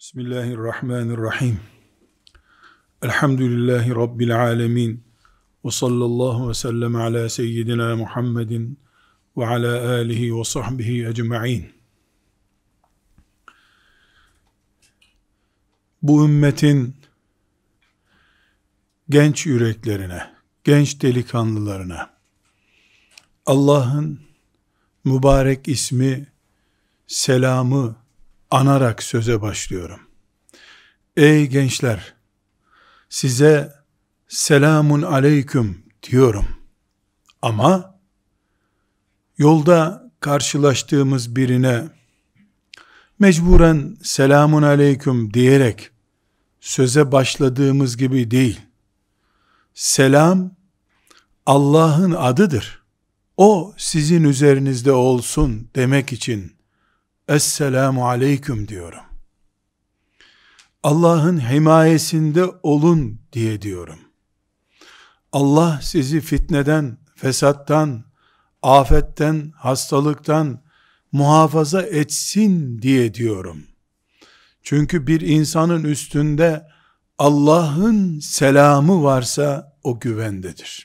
Bismillahirrahmanirrahim. Elhamdülillahi Rabbil alemin. Ve sallallahu ve sellem ala seyyidina Muhammedin ve ala alihi ve sahbihi ecma'in. Bu ümmetin genç yüreklerine, genç delikanlılarına Allah'ın mübarek ismi, selamı anarak söze başlıyorum. Ey gençler, size selamun aleyküm diyorum. Ama yolda karşılaştığımız birine mecburen selamun aleyküm diyerek söze başladığımız gibi değil. Selam Allah'ın adıdır. O sizin üzerinizde olsun demek için Esselamu aleyküm diyorum. Allah'ın himayesinde olun diye diyorum. Allah sizi fitneden, fesattan, afetten, hastalıktan muhafaza etsin diye diyorum. Çünkü bir insanın üstünde Allah'ın selamı varsa o güvendedir.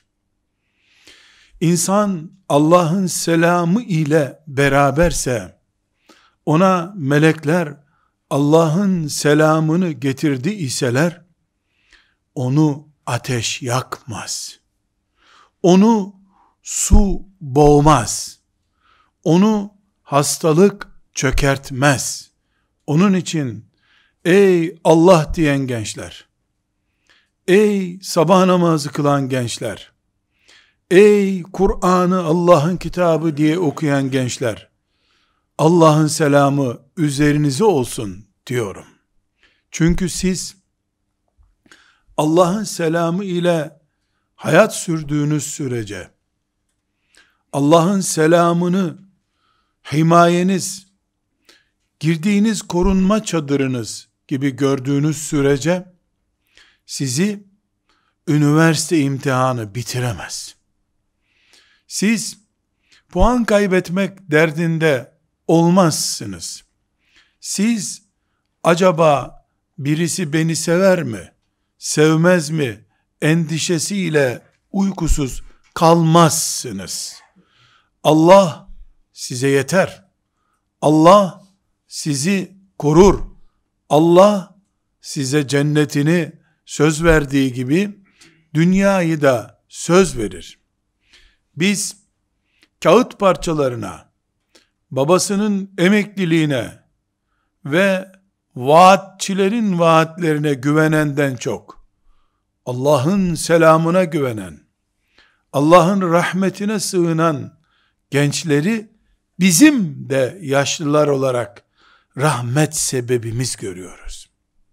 İnsan Allah'ın selamı ile beraberse, ona melekler Allah'ın selamını getirdi iseler, onu ateş yakmaz. Onu su boğmaz. Onu hastalık çökertmez. Onun için ey Allah diyen gençler, ey sabah namazı kılan gençler, ey Kur'an'ı Allah'ın kitabı diye okuyan gençler, Allah'ın selamı üzerinize olsun diyorum. Çünkü siz Allah'ın selamı ile hayat sürdüğünüz sürece, Allah'ın selamını himayeniz, girdiğiniz korunma çadırınız gibi gördüğünüz sürece, sizi üniversite imtihanı bitiremez. Siz puan kaybetmek derdinde olmazsınız. Siz acaba birisi beni sever mi, sevmez mi endişesiyle uykusuz kalmazsınız. Allah size yeter. Allah sizi korur. Allah size cennetini söz verdiği gibi dünyayı da söz verir. Biz kağıt parçalarına, babasının emekliliğine ve vaatçilerin vaatlerine güvenenden çok, Allah'ın selamına güvenen, Allah'ın rahmetine sığınan gençleri bizim de yaşlılar olarak rahmet sebebimiz görüyoruz.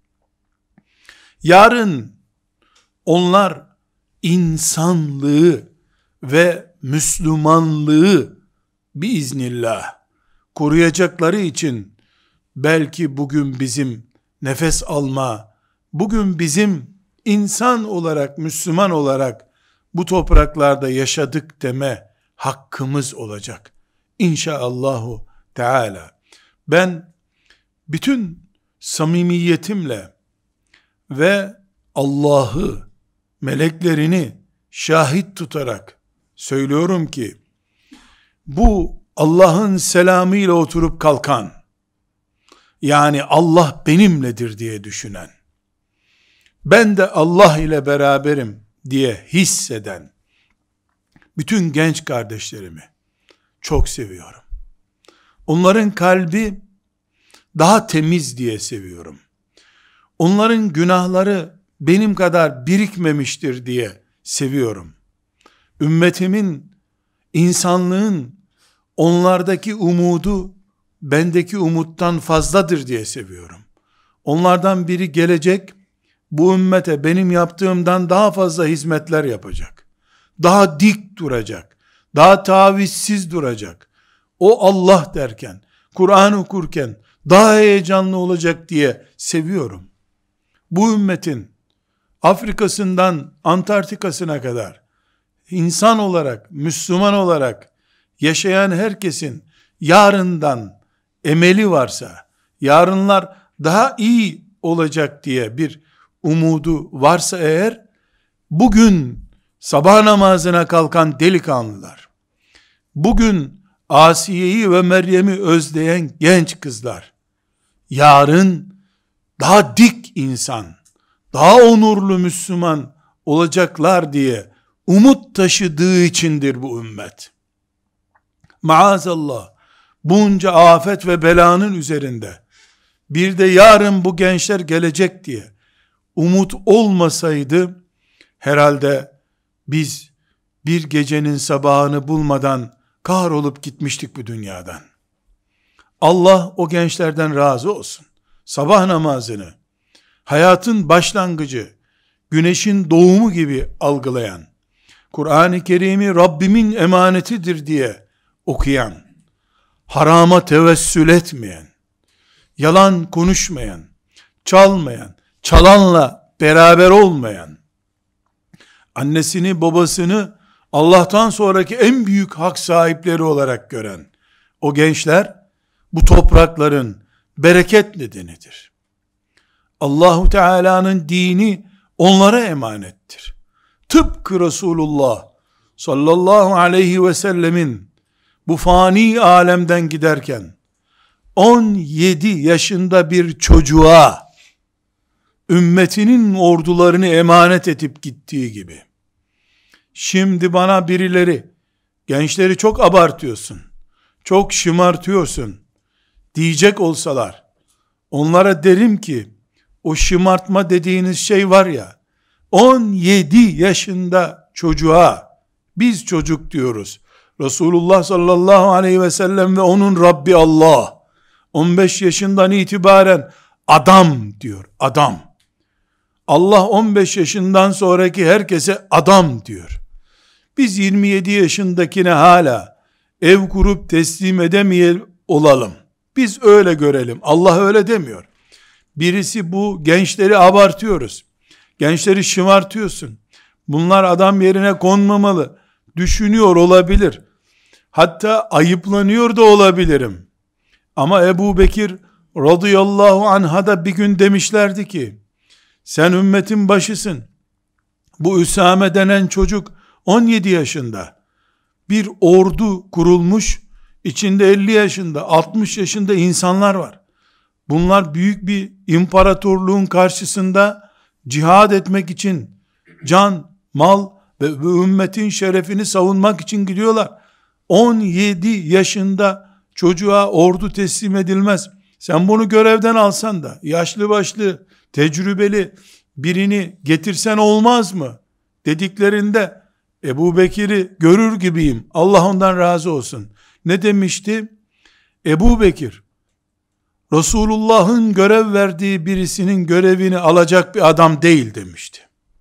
Yarın onlar insanlığı ve Müslümanlığı biiznillah koruyacakları için belki bugün bizim nefes alma, bugün bizim insan olarak, Müslüman olarak bu topraklarda yaşadık deme hakkımız olacak. İnşaallahu Teala. Ben bütün samimiyetimle ve Allah'ı, meleklerini şahit tutarak söylüyorum ki, bu Allah'ın selamıyla oturup kalkan, yani Allah benimledir diye düşünen, ben de Allah ile beraberim diye hisseden bütün genç kardeşlerimi çok seviyorum. Onların kalbi daha temiz diye seviyorum. Onların günahları benim kadar birikmemiştir diye seviyorum. Ümmetimin, insanlığın onlardaki umudu bendeki umuttan fazladır diye seviyorum. Onlardan biri gelecek, bu ümmete benim yaptığımdan daha fazla hizmetler yapacak. Daha dik duracak. Daha tavizsiz duracak. O Allah derken, Kur'an okurken daha heyecanlı olacak diye seviyorum. Bu ümmetin Afrika'sından Antarktika'sına kadar insan olarak, Müslüman olarak yaşayan herkesin yarından emeli varsa, yarınlar daha iyi olacak diye bir umudu varsa eğer, bugün sabah namazına kalkan delikanlılar, bugün Asiye'yi ve Meryem'i özleyen genç kızlar, yarın daha dik insan, daha onurlu Müslüman olacaklar diye umut taşıdığı içindir bu ümmet. Maazallah, bunca afet ve belanın üzerinde, bir de yarın bu gençler gelecek diye umut olmasaydı, herhalde biz bir gecenin sabahını bulmadan kahrolup gitmiştik bu dünyadan. Allah o gençlerden razı olsun. Sabah namazını hayatın başlangıcı, güneşin doğumu gibi algılayan, Kur'an-ı Kerim'i Rabbimin emanetidir diye okuyan, harama tevessül etmeyen, yalan konuşmayan, çalmayan, çalanla beraber olmayan, annesini babasını Allah'tan sonraki en büyük hak sahipleri olarak gören o gençler, bu toprakların bereket nedenidir. Allahu Teala'nın dini onlara emanettir. Tıpkı Resulullah sallallahu aleyhi ve sellemin bu fani alemden giderken 17 yaşında bir çocuğa ümmetinin ordularını emanet edip gittiği gibi, şimdi bana birileri gençleri çok abartıyorsun, çok şımartıyorsun diyecek olsalar, onlara derim ki, o şımartma dediğiniz şey var ya, 17 yaşında çocuğa biz çocuk diyoruz. Resulullah sallallahu aleyhi ve sellem ve onun Rabbi Allah 15 yaşından itibaren adam diyor, adam. Allah 15 yaşından sonraki herkese adam diyor. Biz 27 yaşındakine hala ev kurup teslim edemeyelim olalım. Biz öyle görelim. Allah öyle demiyor. Birisi, bu gençleri abartıyoruz, gençleri şımartıyorsun, bunlar adam yerine konmamalı düşünüyor olabilir. Hatta ayıplanıyor da olabilirim. Ama Ebu Bekir radıyallahu anh'a da bir gün demişlerdi ki, sen ümmetin başısın. Bu Üsame denen çocuk 17 yaşında. Bir ordu kurulmuş, içinde 50 yaşında, 60 yaşında insanlar var. Bunlar büyük bir imparatorluğun karşısında cihad etmek için, can, mal ve ümmetin şerefini savunmak için gidiyorlar. 17 yaşında çocuğa ordu teslim edilmez. Sen bunu görevden alsan da, yaşlı başlı, tecrübeli birini getirsen olmaz mı dediklerinde, Ebu Bekir'i görür gibiyim, Allah ondan razı olsun. Ne demişti? Ebu Bekir, Resulullah'ın görev verdiği birisinin görevini alacak bir adam değil demişti.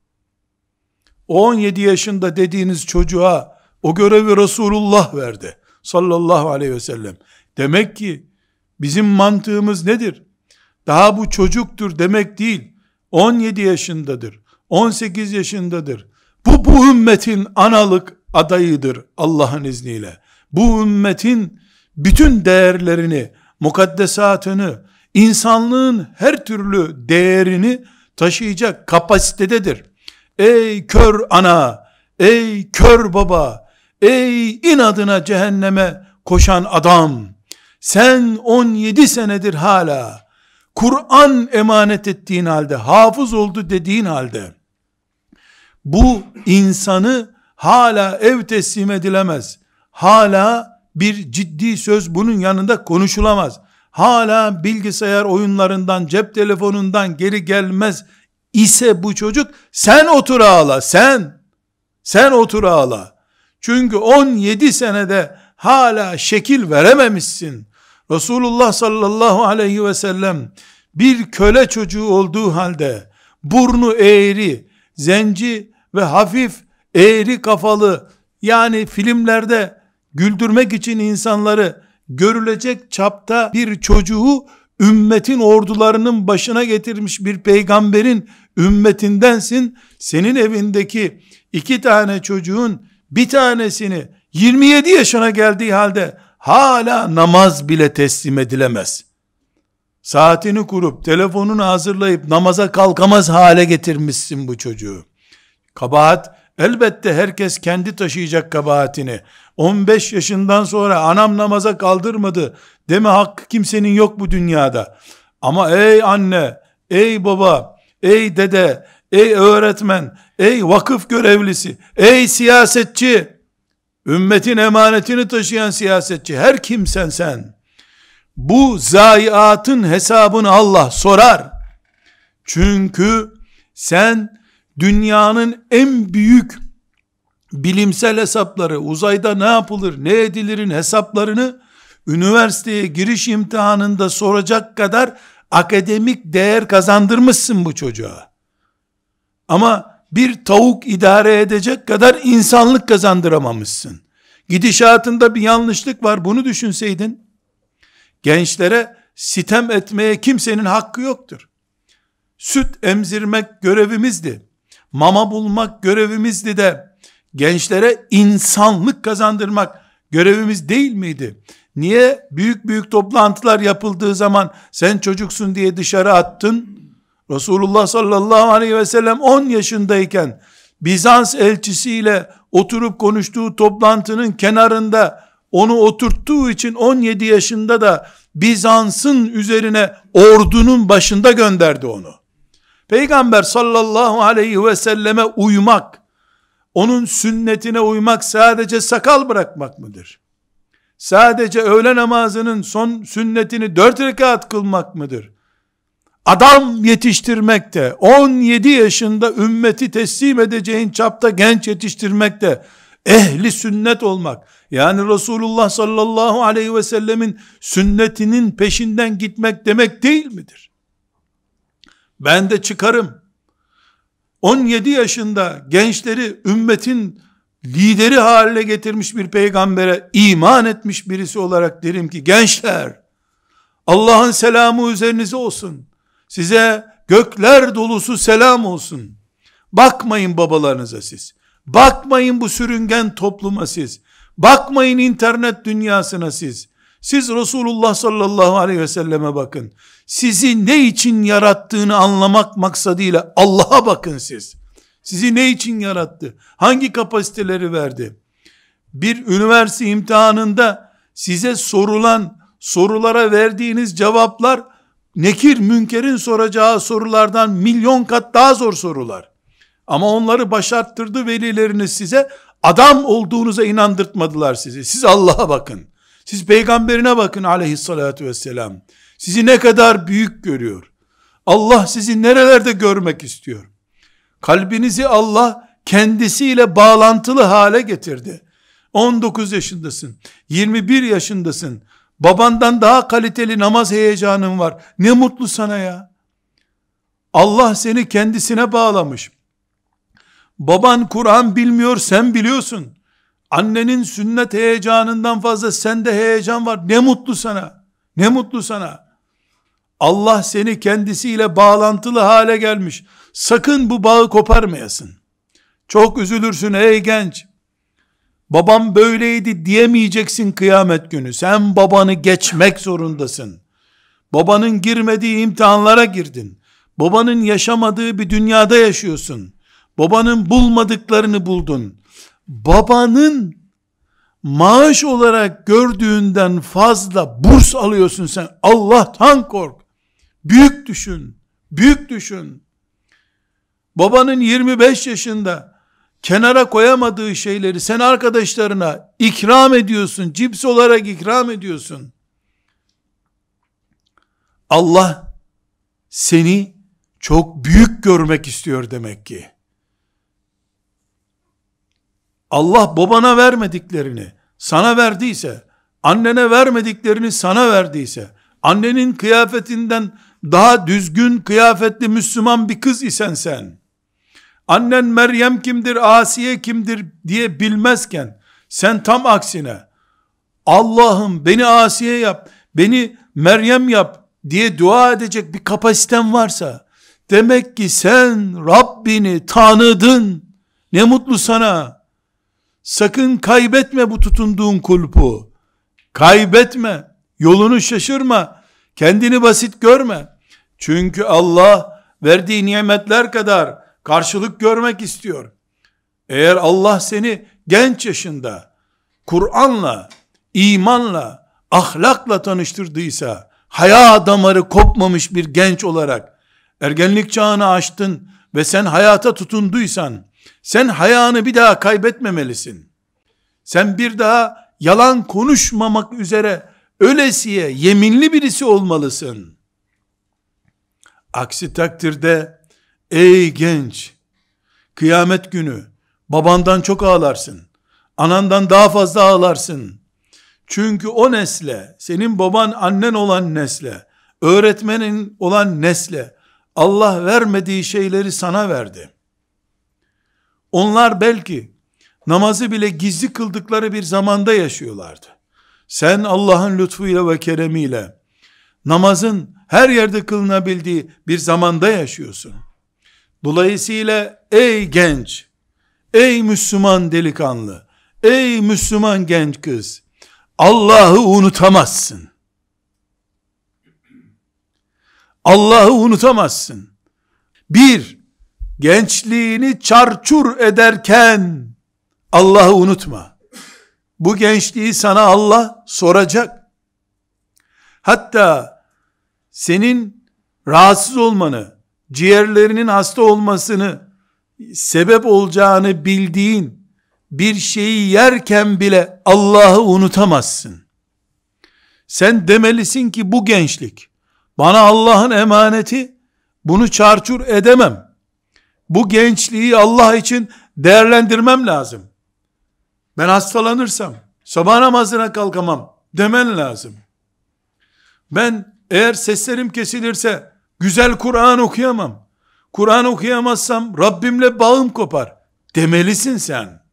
17 yaşında dediğiniz çocuğa o görevi Resulullah verdi sallallahu aleyhi ve sellem. Demek ki bizim mantığımız nedir? Daha bu çocuktur demek değil. 17 yaşındadır, 18 yaşındadır. Bu ümmetin analık adayıdır Allah'ın izniyle. Bu ümmetin bütün değerlerini, mukaddesatını, insanlığın her türlü değerini taşıyacak kapasitededir. Ey kör ana, ey kör baba, ey inadına cehenneme koşan adam, sen 17 senedir hala Kur'an emanet ettiğin halde, hafız oldu dediğin halde, bu insanı hala ev teslim edilemez, hala bir ciddi söz bunun yanında konuşulamaz, hala bilgisayar oyunlarından, cep telefonundan geri gelmez ise bu çocuk, sen otur ağla, sen otur ağla. Çünkü 17 senede hala şekil verememişsin. Resulullah sallallahu aleyhi ve sellem bir köle çocuğu olduğu halde, burnu eğri, zenci ve hafif eğri kafalı, yani filmlerde güldürmek için insanları görülecek çapta bir çocuğu ümmetin ordularının başına getirmiş bir peygamberin ümmetindensin. Senin evindeki 2 tane çocuğun bir tanesini 27 yaşına geldiği halde hala namaz bile teslim edilemez. Saatini kurup, telefonunu hazırlayıp namaza kalkamaz hale getirmişsin bu çocuğu. Kabahat, elbette herkes kendi taşıyacak kabahatini. 15 yaşından sonra anam namaza kaldırmadı deme hakkı kimsenin yok bu dünyada. Ama ey anne, ey baba, ey dede, ey öğretmen, ey vakıf görevlisi, ey siyasetçi, ümmetin emanetini taşıyan siyasetçi, her kimsen sen, bu zayiatın hesabını Allah sorar. Çünkü sen dünyanın en büyük bilimsel hesapları, uzayda ne yapılır, ne edilirin hesaplarını üniversiteye giriş imtihanında soracak kadar akademik değer kazandırmışsın bu çocuğa. Ama bir tavuk idare edecek kadar insanlık kazandıramamışsın. Gidişatında bir yanlışlık var, bunu düşünseydin, gençlere sitem etmeye kimsenin hakkı yoktur. Süt emzirmek görevimizdi. Mama bulmak görevimizdi de gençlere insanlık kazandırmak görevimiz değil miydi? Niye büyük büyük toplantılar yapıldığı zaman sen çocuksun diye dışarı attın? Resulullah sallallahu aleyhi ve sellem 10 yaşındayken Bizans elçisiyle oturup konuştuğu toplantının kenarında onu oturttuğu için 17 yaşında da Bizans'ın üzerine ordunun başında gönderdi onu. Peygamber sallallahu aleyhi ve selleme uymak, onun sünnetine uymak sadece sakal bırakmak mıdır? Sadece öğle namazının son sünnetini 4 rekat kılmak mıdır? Adam yetiştirmek de, 17 yaşında ümmeti teslim edeceğin çapta genç yetiştirmek de, ehli sünnet olmak, yani Resulullah sallallahu aleyhi ve sellemin sünnetinin peşinden gitmek demek değil midir? Ben de çıkarım, 17 yaşında gençleri ümmetin lideri haline getirmiş bir peygambere iman etmiş birisi olarak derim ki, gençler, Allah'ın selamı üzerinize olsun, size gökler dolusu selam olsun. Bakmayın babalarınıza siz, bakmayın bu sürüngen topluma siz, bakmayın internet dünyasına siz, siz Resulullah sallallahu aleyhi ve selleme bakın. Sizi ne için yarattığını anlamak maksadıyla Allah'a bakın siz. Sizi ne için yarattı? Hangi kapasiteleri verdi? Bir üniversite imtihanında size sorulan sorulara verdiğiniz cevaplar, Nekir Münker'in soracağı sorulardan milyon kat daha zor sorular. Ama onları başarttırdı velileriniz size, adam olduğunuza inandırtmadılar sizi. Siz Allah'a bakın. Siz peygamberine bakın aleyhissalatü vesselam. Sizi ne kadar büyük görüyor. Allah sizi nerelerde görmek istiyor. Kalbinizi Allah kendisiyle bağlantılı hale getirdi. 19 yaşındasın, 21 yaşındasın. Babandan daha kaliteli namaz heyecanın var. Ne mutlu sana ya. Allah seni kendisine bağlamış. Baban Kur'an bilmiyor, sen biliyorsun. Annenin sünnet heyecanından fazla sende heyecan var. Ne mutlu sana. Ne mutlu sana. Allah seni kendisiyle bağlantılı hale gelmiş. Sakın bu bağı koparmayasın. Çok üzülürsün ey genç. Babam böyleydi diyemeyeceksin kıyamet günü. Sen babanı geçmek zorundasın. Babanın girmediği imtihanlara girdin. Babanın yaşamadığı bir dünyada yaşıyorsun. Babanın bulmadıklarını buldun. Babanın maaş olarak gördüğünden fazla burs alıyorsun sen. Allah'tan kork. Büyük düşün. Büyük düşün. Babanın 25 yaşında kenara koyamadığı şeyleri sen arkadaşlarına ikram ediyorsun. Cips olarak ikram ediyorsun. Allah seni çok büyük görmek istiyor demek ki. Allah babana vermediklerini sana verdiyse, annene vermediklerini sana verdiyse, annenin kıyafetinden daha düzgün kıyafetli Müslüman bir kız isen sen, annen Meryem kimdir, Asiye kimdir diye bilmezken, sen tam aksine, Allah'ım beni Asiye yap, beni Meryem yap diye dua edecek bir kapasiten varsa, demek ki sen Rabbini tanıdın. Ne mutlu sana. Sakın kaybetme bu tutunduğun kulpu. Kaybetme. Yolunu şaşırma. Kendini basit görme. Çünkü Allah verdiği nimetler kadar karşılık görmek istiyor. Eğer Allah seni genç yaşında Kur'an'la, imanla, ahlakla tanıştırdıysa, haya damarı kopmamış bir genç olarak ergenlik çağını aştın ve sen hayata tutunduysan, sen hayanı bir daha kaybetmemelisin. Sen bir daha yalan konuşmamak üzere ölesiye yeminli birisi olmalısın. Aksi takdirde ey genç, kıyamet günü babandan çok ağlarsın. Anandan daha fazla ağlarsın. Çünkü o nesle, senin baban annen olan nesle, öğretmenin olan nesle, Allah vermediği şeyleri sana verdi. Onlar belki namazı bile gizli kıldıkları bir zamanda yaşıyorlardı. Sen Allah'ın lütfuyla ve keremiyle namazın her yerde kılınabildiği bir zamanda yaşıyorsun. Dolayısıyla ey genç, ey Müslüman delikanlı, ey Müslüman genç kız, Allah'ı unutamazsın. Allah'ı unutamazsın. Bir, gençliğini çarçur ederken Allah'ı unutma. Bu gençliği sana Allah soracak. Hatta senin rahatsız olmanı, ciğerlerinin hasta olmasını sebep olacağını bildiğin bir şeyi yerken bile Allah'ı unutamazsın. Sen demelisin ki bu gençlik bana Allah'ın emaneti, bunu çarçur edemem. Bu gençliği Allah için değerlendirmem lazım. Ben hastalanırsam sabah namazına kalkamam demen lazım. Ben eğer seslerim kesilirse güzel Kur'an okuyamam. Kur'an okuyamazsam Rabbimle bağım kopar demelisin sen.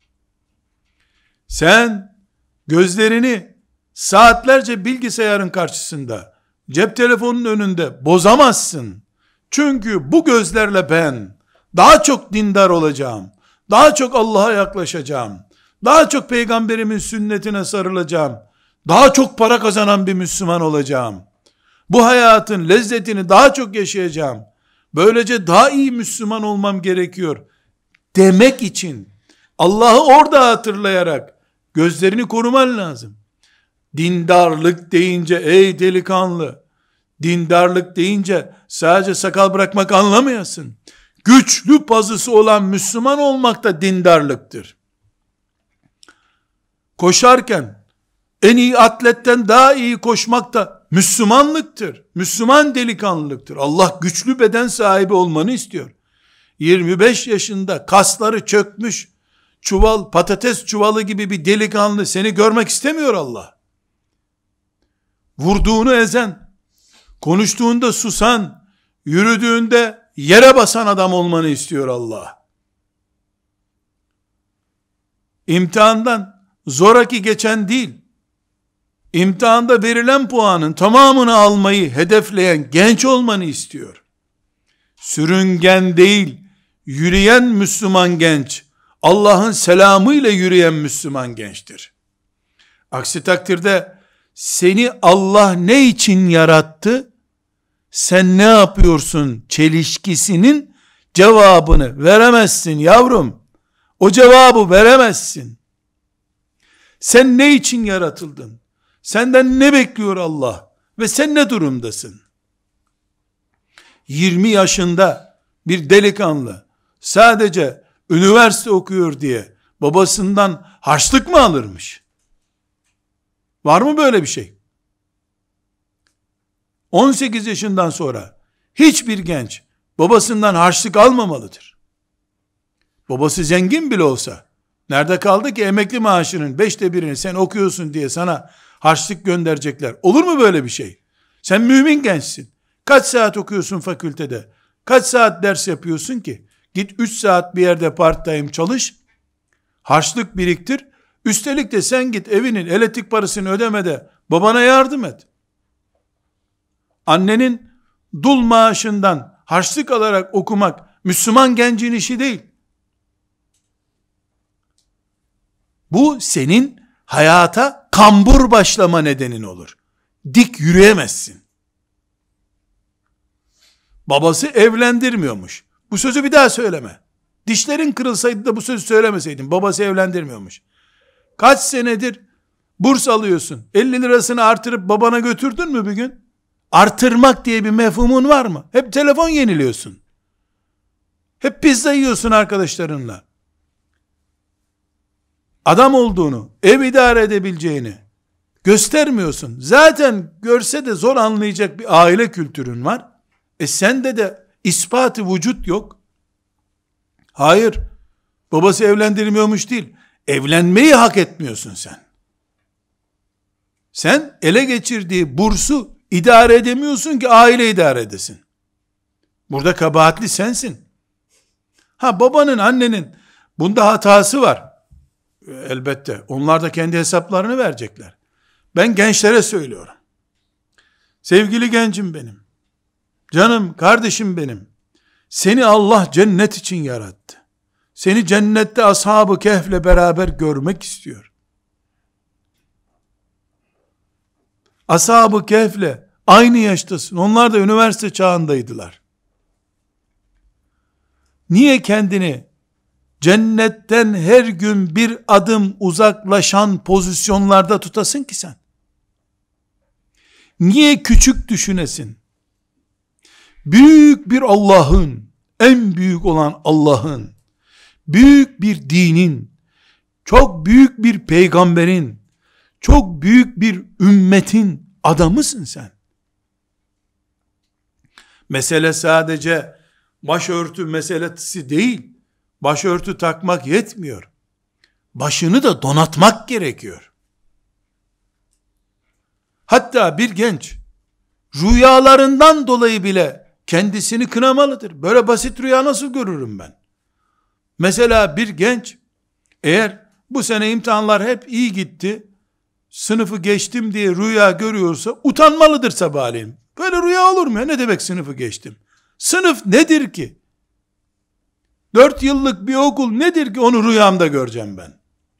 Sen gözlerini saatlerce bilgisayarın karşısında, cep telefonunun önünde bozamazsın. Çünkü bu gözlerle ben daha çok dindar olacağım. Daha çok Allah'a yaklaşacağım. Daha çok peygamberimin sünnetine sarılacağım. Daha çok para kazanan bir Müslüman olacağım. Bu hayatın lezzetini daha çok yaşayacağım. Böylece daha iyi Müslüman olmam gerekiyor demek için Allah'ı orada hatırlayarak gözlerini koruman lazım. Dindarlık deyince ey delikanlı, dindarlık deyince sadece sakal bırakmak anlamayasın. Güçlü pazısı olan Müslüman olmak da dindarlıktır. Koşarken en iyi atletten daha iyi koşmak da Müslümanlıktır. Müslüman delikanlılıktır. Allah güçlü beden sahibi olmanı istiyor. 25 yaşında kasları çökmüş, çuval, patates çuvalı gibi bir delikanlı seni görmek istemiyor Allah. Vurduğunu ezen, konuştuğunda susan, yürüdüğünde yere basan adam olmanı istiyor Allah. İmtihandan zoraki geçen değil, imtihanda verilen puanın tamamını almayı hedefleyen genç olmanı istiyor. Sürüngen değil, yürüyen Müslüman genç, Allah'ın selamıyla yürüyen Müslüman gençtir. Aksi takdirde seni Allah ne için yarattı? Sen ne yapıyorsun çelişkisinin cevabını veremezsin yavrum. O cevabı veremezsin. Sen ne için yaratıldın? Senden ne bekliyor Allah? Ve sen ne durumdasın? 20 yaşında bir delikanlı sadece üniversite okuyor diye babasından harçlık mı alırmış? Var mı böyle bir şey? 18 yaşından sonra hiçbir genç babasından harçlık almamalıdır. Babası zengin bile olsa, nerede kaldı ki emekli maaşının 1/5'ini sen okuyorsun diye sana harçlık gönderecekler. Olur mu böyle bir şey? Sen mümin gençsin. Kaç saat okuyorsun fakültede? Kaç saat ders yapıyorsun ki? Git 3 saat bir yerde part time çalış, harçlık biriktir. Üstelik de sen git evinin elektrik parasını ödemede babana yardım et. Annenin dul maaşından harçlık alarak okumak Müslüman gencin işi değil. Bu senin hayata kambur başlama nedenin olur. Dik yürüyemezsin. Babası evlendirmiyormuş. Bu sözü bir daha söyleme. Dişlerin kırılsaydı da bu sözü söylemeseydin. Babası evlendirmiyormuş. Kaç senedir burs alıyorsun. 50 lirasını artırıp babana götürdün mü bir gün? Artırmak diye bir mefhumun var mı? Hep telefon yeniliyorsun. Hep pizza yiyorsun arkadaşlarınla. Adam olduğunu, ev idare edebileceğini göstermiyorsun. Zaten görse de zor anlayacak bir aile kültürün var. Sende de ispatı vücut yok. Hayır, babası evlendirmiyormuş değil. Evlenmeyi hak etmiyorsun sen. Sen ele geçirdiği bursu idare edemiyorsun ki aile idare edesin. Burada kabahatli sensin. Babanın, annenin bunda hatası var. Elbette. Onlar da kendi hesaplarını verecekler. Ben gençlere söylüyorum. Sevgili gencim benim. Canım, kardeşim benim. Seni Allah cennet için yarattı. Seni cennette Ashab-ı Kehf'le beraber görmek istiyor. Ashab-ı Kehf'le aynı yaştasın. Onlar da üniversite çağındaydılar. Niye kendini cennetten her gün bir adım uzaklaşan pozisyonlarda tutasın ki sen? Niye küçük düşünesin? Büyük bir Allah'ın, en büyük olan Allah'ın, büyük bir dinin, çok büyük bir peygamberin, çok büyük bir ümmetin adamısın sen. Mesele sadece başörtü meselesi değil. Başörtü takmak yetmiyor. Başını da donatmak gerekiyor. Hatta bir genç rüyalarından dolayı bile kendisini kınamalıdır. Böyle basit rüya nasıl görürüm ben? Mesela bir genç eğer bu sene imtihanlar hep iyi gitti, sınıfı geçtim diye rüya görüyorsa utanmalıdır sabahleyin. Böyle rüya olur mu ya? Ne demek sınıfı geçtim? Sınıf nedir ki? 4 yıllık bir okul nedir ki onu rüyamda göreceğim ben?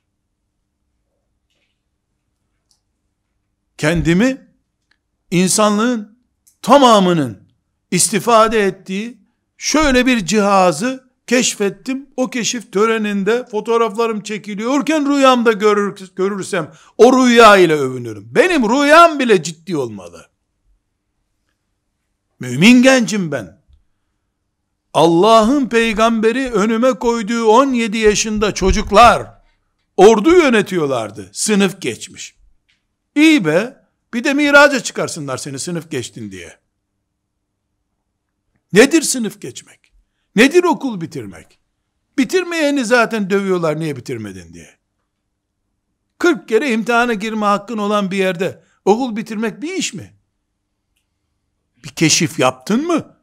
Kendimi insanlığın tamamının istifade ettiği şöyle bir cihazı keşfettim. O keşif töreninde fotoğraflarım çekiliyorken rüyamda görürsem o rüya ile övünürüm. Benim rüyam bile ciddi olmalı. Mümin gencim ben. Allah'ın peygamberi önüme koyduğu 17 yaşında çocuklar ordu yönetiyorlardı. Sınıf geçmiş. İyi be, bir de miraca çıkarsınlar seni sınıf geçtin diye. Nedir sınıf geçmek? Nedir okul bitirmek? Bitirmeyeni zaten dövüyorlar niye bitirmedin diye. 40 kere imtihana girme hakkın olan bir yerde okul bitirmek bir iş mi? Bir keşif yaptın mı?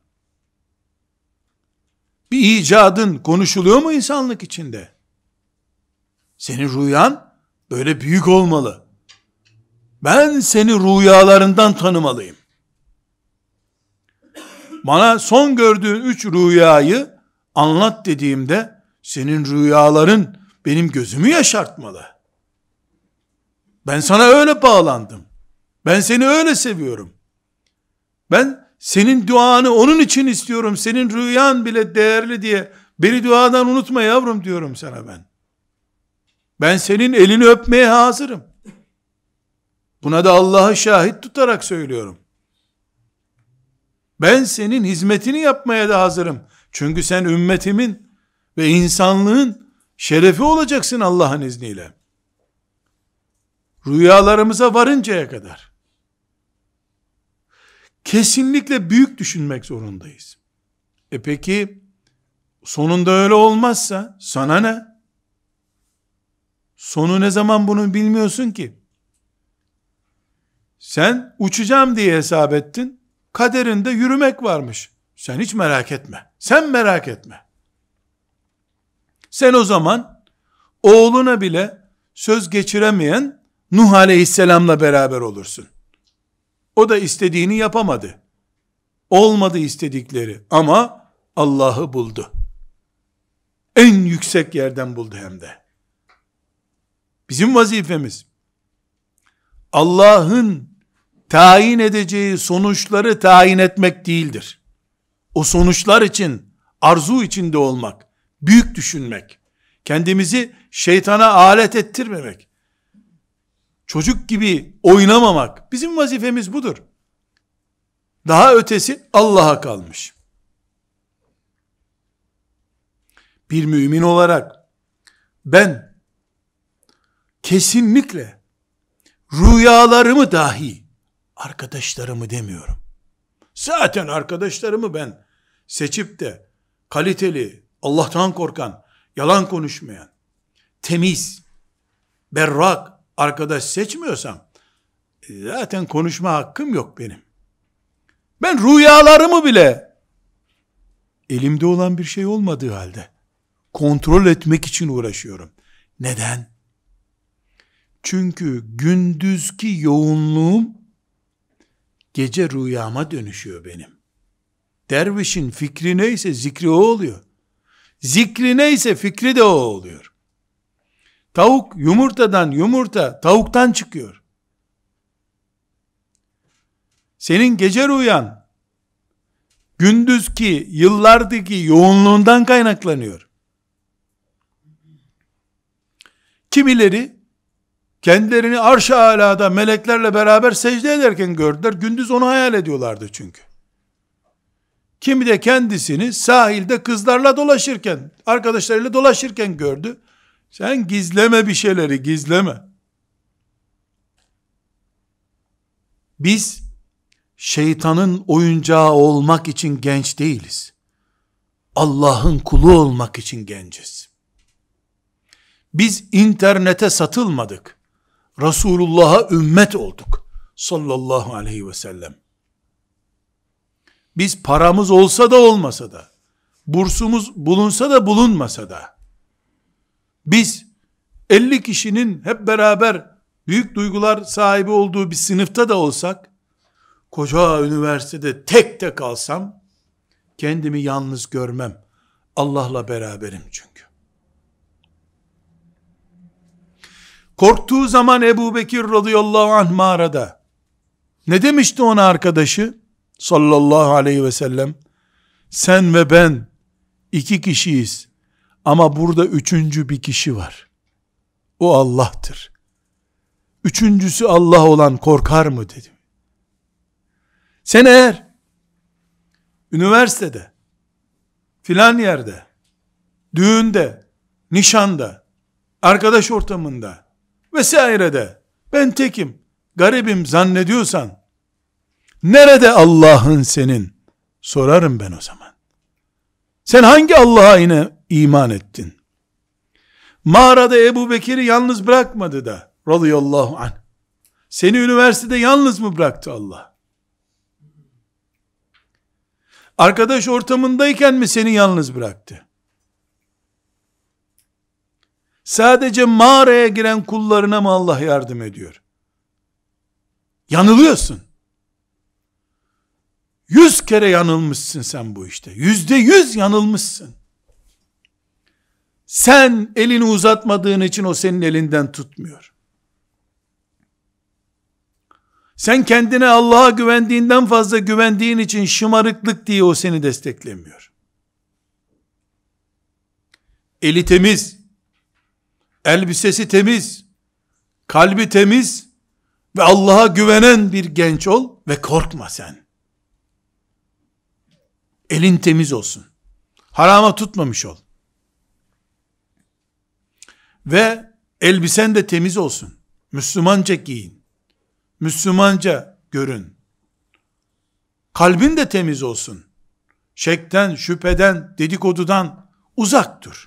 Bir icadın konuşuluyor mu insanlık içinde? Senin rüyan böyle büyük olmalı. Ben seni rüyalarından tanımalıyım. Bana son gördüğün 3 rüyayı anlat dediğimde senin rüyaların benim gözümü yaşartmalı. Ben sana öyle bağlandım. Ben seni öyle seviyorum. Ben senin duanı onun için istiyorum. Senin rüyan bile değerli diye beni duadan unutma yavrum diyorum sana ben. Ben senin elini öpmeye hazırım. Buna da Allah'ı şahit tutarak söylüyorum. Ben senin hizmetini yapmaya da hazırım. Çünkü sen ümmetimin ve insanlığın şerefi olacaksın Allah'ın izniyle. Rüyalarımıza varıncaya kadar. Kesinlikle büyük düşünmek zorundayız. Peki sonunda öyle olmazsa sana ne? Sonu ne zaman bunu bilmiyorsun ki? Sen uçacağım diye hesap ettin. Kaderinde yürümek varmış. Sen hiç merak etme. Sen merak etme. Sen o zaman oğluna bile söz geçiremeyen Nuh Aleyhisselam'la beraber olursun. O da istediğini yapamadı. Olmadı istedikleri ama Allah'ı buldu. En yüksek yerden buldu hem de. Bizim vazifemiz Allah'ın tayin edeceği sonuçları tayin etmek değildir. o sonuçlar için arzu içinde olmak, büyük düşünmek, kendimizi şeytana alet ettirmemek, çocuk gibi oynamamak, bizim vazifemiz budur. Daha ötesi Allah'a kalmış. Bir mümin olarak ben kesinlikle rüyalarımı dahi arkadaşlarımı demiyorum. Zaten arkadaşlarımı ben seçip de kaliteli, Allah'tan korkan, yalan konuşmayan, temiz, berrak arkadaş seçmiyorsam zaten konuşma hakkım yok benim. Ben rüyalarımı bile elimde olan bir şey olmadığı halde kontrol etmek için uğraşıyorum. Neden? Çünkü gündüzki yoğunluğum gece rüyama dönüşüyor benim. Dervişin fikri neyse zikri o oluyor. Zikri neyse fikri de o oluyor. Tavuk yumurtadan, yumurta tavuktan çıkıyor. Senin gece rüyan gündüzki yıllardaki yoğunluğundan kaynaklanıyor. Kimileri kendilerini arş-ı alada meleklerle beraber secde ederken gördüler. Gündüz onu hayal ediyorlardı çünkü. Kimi de kendisini sahilde kızlarla dolaşırken, arkadaşlarıyla dolaşırken gördü. Sen gizleme bir şeyleri, gizleme. Biz şeytanın oyuncağı olmak için genç değiliz. Allah'ın kulu olmak için genciz. Biz internete satılmadık. Resulullah'a ümmet olduk. Sallallahu aleyhi ve sellem. Biz paramız olsa da olmasa da, bursumuz bulunsa da bulunmasa da, biz 50 kişinin hep beraber büyük duygular sahibi olduğu bir sınıfta da olsak, koca üniversitede tek tek kalsam, kendimi yalnız görmem. Allah'la beraberim çünkü. Korktuğu zaman Ebu Bekir radıyallahu anh mağarada, ne demişti ona arkadaşı? Sallallahu aleyhi ve sellem, sen ve ben 2 kişiyiz ama burada 3. bir kişi var. O Allah'tır. 3.'sü Allah olan korkar mı dedim. Sen eğer üniversitede, filan yerde, düğünde, nişanda, arkadaş ortamında vesairede ben tekim, garibim zannediyorsan, nerede Allah'ın senin? Sorarım ben o zaman. Sen hangi Allah'a iman ettin? Mağarada Ebu Bekir'i yalnız bırakmadı da radıyallahu anh. Seni üniversitede yalnız mı bıraktı Allah? Arkadaş ortamındayken mi seni yalnız bıraktı? Sadece mağaraya giren kullarına mı Allah yardım ediyor? Yanılıyorsun. 100 kere yanılmışsın sen bu işte. %100 yanılmışsın. Sen elini uzatmadığın için o senin elinden tutmuyor. Sen kendine Allah'a güvendiğinden fazla güvendiğin için şımarıklık diye o seni desteklemiyor. Eli temiz, elbisesi temiz, kalbi temiz ve Allah'a güvenen bir genç ol ve korkma sen. Elin temiz olsun. Harama tutmamış ol. Ve elbisen de temiz olsun. Müslümanca giyin. Müslümanca görün. Kalbin de temiz olsun. Şekten, şüpheden, dedikodudan uzak dur.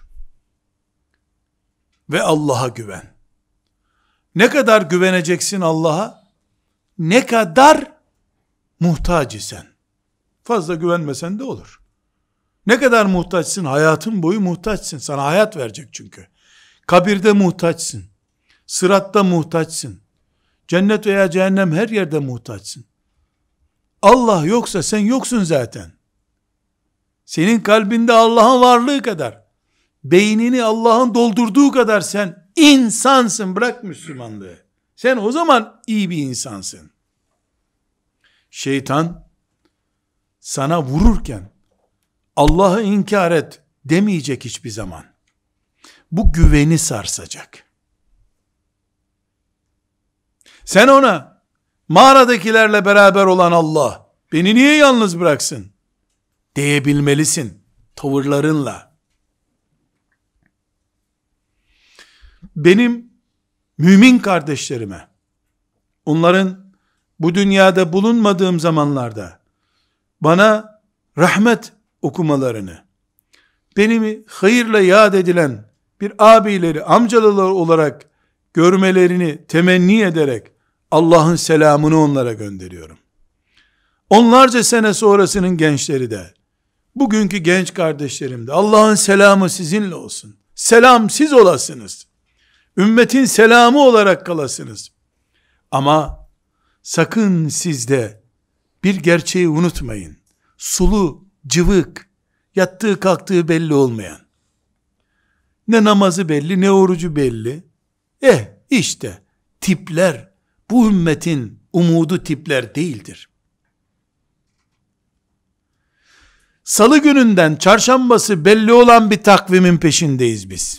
Ve Allah'a güven. Ne kadar güveneceksin Allah'a? Ne kadar muhtaç isen. Fazla güvenmesen de olur. Ne kadar muhtaçsın? Hayatın boyu muhtaçsın. Sana hayat verecek çünkü. Kabirde muhtaçsın. Sıratta muhtaçsın. Cennet veya cehennem her yerde muhtaçsın. Allah yoksa sen yoksun zaten. Senin kalbinde Allah'ın varlığı kadar, beynini Allah'ın doldurduğu kadar sen insansın. Bırak Müslümanlığı. Sen o zaman iyi bir insansın. Şeytan sana vururken Allah'ı inkar et demeyecek hiçbir zaman. Bu güveni sarsacak. Sen ona, mağaradakilerle beraber olan Allah beni niye yalnız bıraksın diyebilmelisin tavırlarınla. Benim mümin kardeşlerime, onların bu dünyada bulunmadığım zamanlarda bana rahmet okumalarını, benim hayırla yad edilen bir abileri, amcalılar olarak görmelerini temenni ederek Allah'ın selamını onlara gönderiyorum. Onlarca sene sonrasının gençleri de, bugünkü genç kardeşlerim de, Allah'ın selamı sizinle olsun. Selam siz olasınız. Ümmetin selamı olarak kalasınız. Ama sakın siz de bir gerçeği unutmayın. Sulu, cıvık, yattığı kalktığı belli olmayan, ne namazı belli, ne orucu belli. İşte tipler, bu ümmetin umudu tipler değildir. Salı gününden çarşambası belli olan bir takvimin peşindeyiz biz.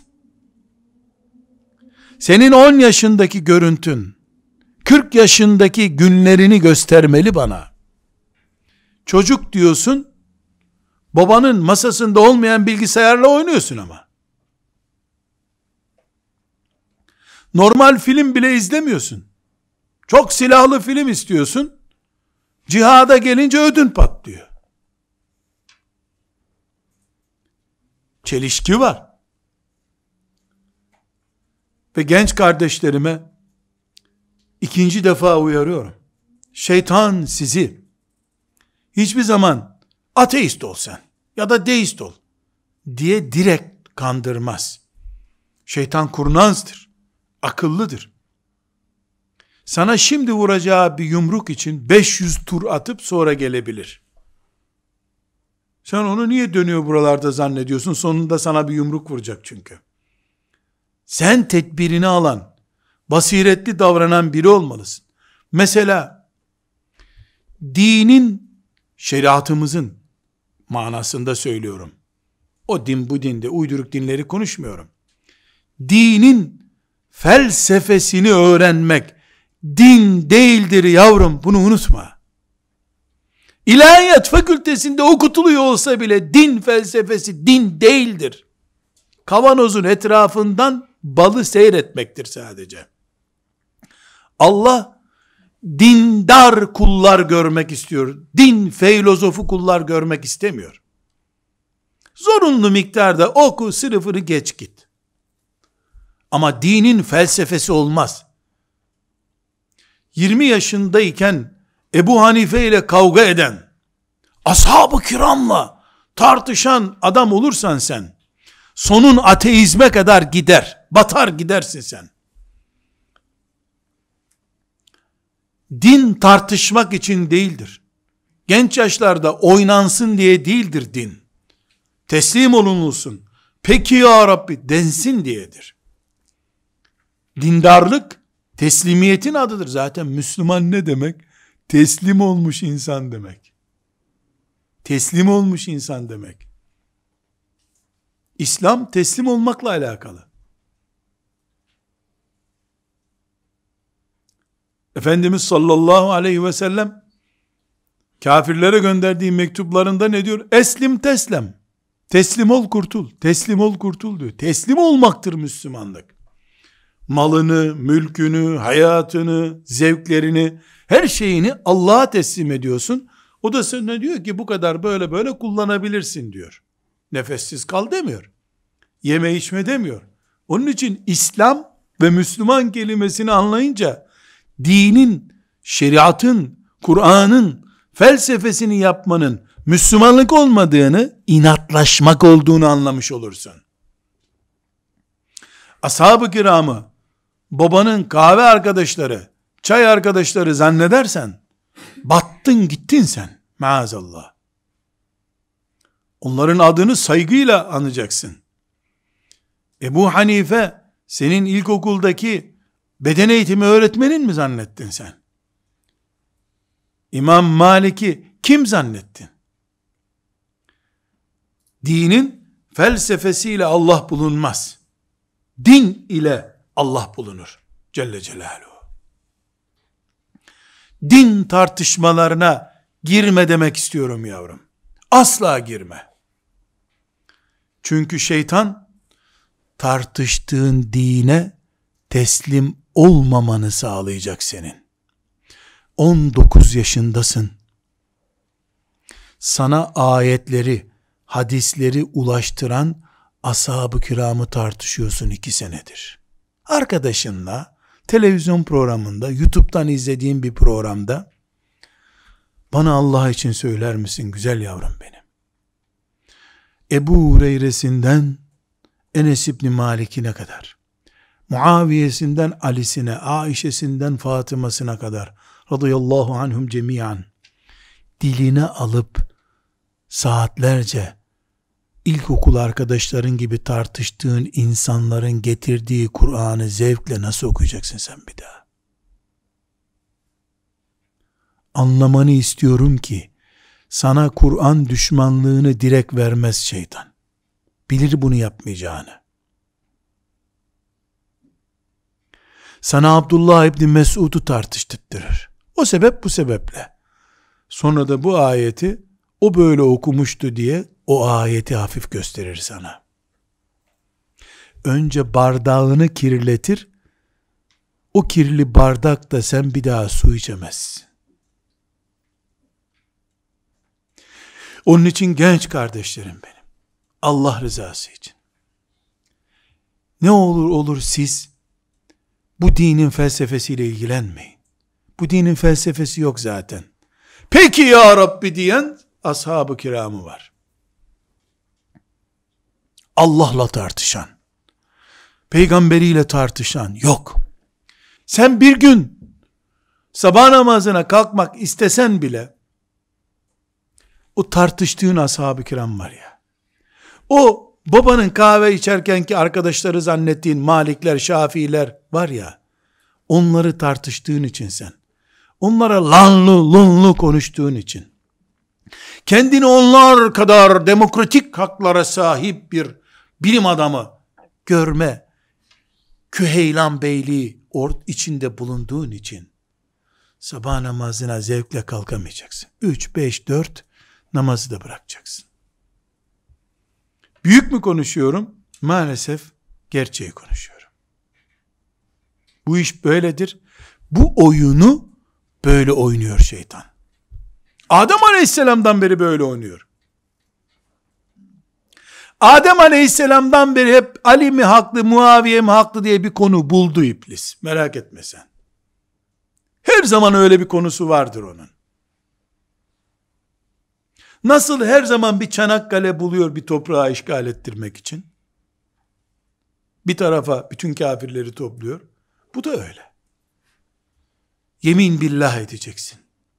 Senin 10 yaşındaki görüntün, 40 yaşındaki günlerini göstermeli bana. Çocuk diyorsun, babanın masasında olmayan bilgisayarla oynuyorsun ama. Normal film bile izlemiyorsun. Çok silahlı film istiyorsun. Cihada gelince ödün patlıyor. Çelişki var. Ve genç kardeşlerime ikinci defa uyarıyorum. Şeytan sizi hiçbir zaman ateist ol sen ya da deist ol diye direkt kandırmaz. Şeytan kurnazdır, akıllıdır. Sana şimdi vuracağı bir yumruk için 500 tur atıp sonra gelebilir. Sen onu niye dönüyor buralarda zannediyorsun? Sonunda sana bir yumruk vuracak çünkü. Sen tedbirini alan, basiretli davranan biri olmalısın. Mesela dinin, şeriatımızın manasında söylüyorum. O din bu dinde, uyduruk dinleri konuşmuyorum. Dinin felsefesini öğrenmek din değildir yavrum, bunu unutma. İlahiyat fakültesinde okutuluyor olsa bile din felsefesi din değildir. Kavanozun etrafından balı seyretmektir sadece. Allah dindar kullar görmek istiyor. Din filozofu kullar görmek istemiyor. Zorunlu miktarda oku, sınıfını geç git. Ama dinin felsefesi olmaz. 20 yaşındayken Ebu Hanife ile kavga eden, ashab-ı kiramla tartışan adam olursan sen, sonun ateizme kadar gider, batar gidersin sen. Din tartışmak için değildir. Genç yaşlarda oynansın diye değildir din. Teslim olunulsun. Peki ya Rabbi densin diyedir. Dindarlık teslimiyetin adıdır. Zaten Müslüman ne demek? Teslim olmuş insan demek. Teslim olmuş insan demek. İslam teslim olmakla alakalı. Efendimiz sallallahu aleyhi ve sellem kafirlere gönderdiği mektuplarında ne diyor? Eslim teslem. Teslim ol kurtul. Teslim ol kurtul diyor. Teslim olmaktır Müslümanlık. Malını, mülkünü, hayatını, zevklerini, her şeyini Allah'a teslim ediyorsun. O da sana diyor ki bu kadar böyle böyle kullanabilirsin diyor. Nefessiz kal demiyor. Yeme içme demiyor. Onun için İslam ve Müslüman kelimesini anlayınca dinin, şeriatın, Kur'an'ın felsefesini yapmanın Müslümanlık olmadığını, inatlaşmak olduğunu anlamış olursun. Ashab-ı kiramı babanın kahve arkadaşları, çay arkadaşları zannedersen battın gittin sen maazallah. Onların adını saygıyla anacaksın. Ebu Hanife senin ilkokuldaki beden eğitimi öğretmenin mi zannettin sen? İmam Malik'i kim zannettin? Dinin felsefesiyle Allah bulunmaz. Din ile Allah bulunur Celle Celaluhu. Din tartışmalarına girme demek istiyorum yavrum. Asla girme. Çünkü şeytan tartıştığın dine teslim olmamanı sağlayacak senin. 19 yaşındasın. Sana ayetleri, hadisleri ulaştıran ashab-ı kiramı tartışıyorsun 2 senedir. Arkadaşınla, televizyon programında, YouTube'dan izlediğin bir programda, bana Allah için söyler misin güzel yavrum benim? Ebu Hureyre'sinden Enes İbni Malik'ine kadar, Muaviyesinden Ali'sine, Aişe'sinden Fatıma'sına kadar, radıyallahu anhum cemiyan, diline alıp saatlerce ilkokul arkadaşların gibi tartıştığın insanların getirdiği Kur'an'ı zevkle nasıl okuyacaksın sen bir daha? Anlamanı istiyorum ki sana Kur'an düşmanlığını direkt vermez şeytan. Bilir bunu yapmayacağını. Sana Abdullah İbni Mesud'u tartıştırır. O sebep bu sebeple. Sonra da bu ayeti o böyle okumuştu diye o ayeti hafif gösterir sana. Önce bardağını kirletir. O kirli bardakta sen bir daha su içemezsin. Onun için genç kardeşlerim benim, Allah rızası için, ne olur siz bu dinin felsefesiyle ilgilenmeyin. Bu dinin felsefesi yok zaten. Peki ya Rabbi diyen ashab-ı kiramı var. Allah'la tartışan, peygamberiyle tartışan yok. Sen bir gün sabah namazına kalkmak istesen bile, o tartıştığın ashab-ı kiram var ya, o babanın kahve içerkenki arkadaşları zannettiğin Malikler, Şafiiler var ya, onları tartıştığın için sen, onlara lanlı lunlu konuştuğun için, kendini onlar kadar demokratik haklara sahip bir bilim adamı görme, Küheylan Beyliği içinde bulunduğun için, sabah namazına zevkle kalkamayacaksın. 3, 5, 4 namazı da bırakacaksın. Büyük mü konuşuyorum? Maalesef gerçeği konuşuyorum. Bu iş böyledir. Bu oyunu böyle oynuyor şeytan. Adem Aleyhisselam'dan beri böyle oynuyor. Adem Aleyhisselam'dan beri hep Ali mi haklı, Muaviye mi haklı diye bir konu buldu iblis. Merak etme sen. Her zaman öyle bir konusu vardır onun. Nasıl her zaman bir Çanakkale buluyor bir toprağı işgal ettirmek için? Bir tarafa bütün kafirleri topluyor. Bu da öyle. Yemin billah edeceksin.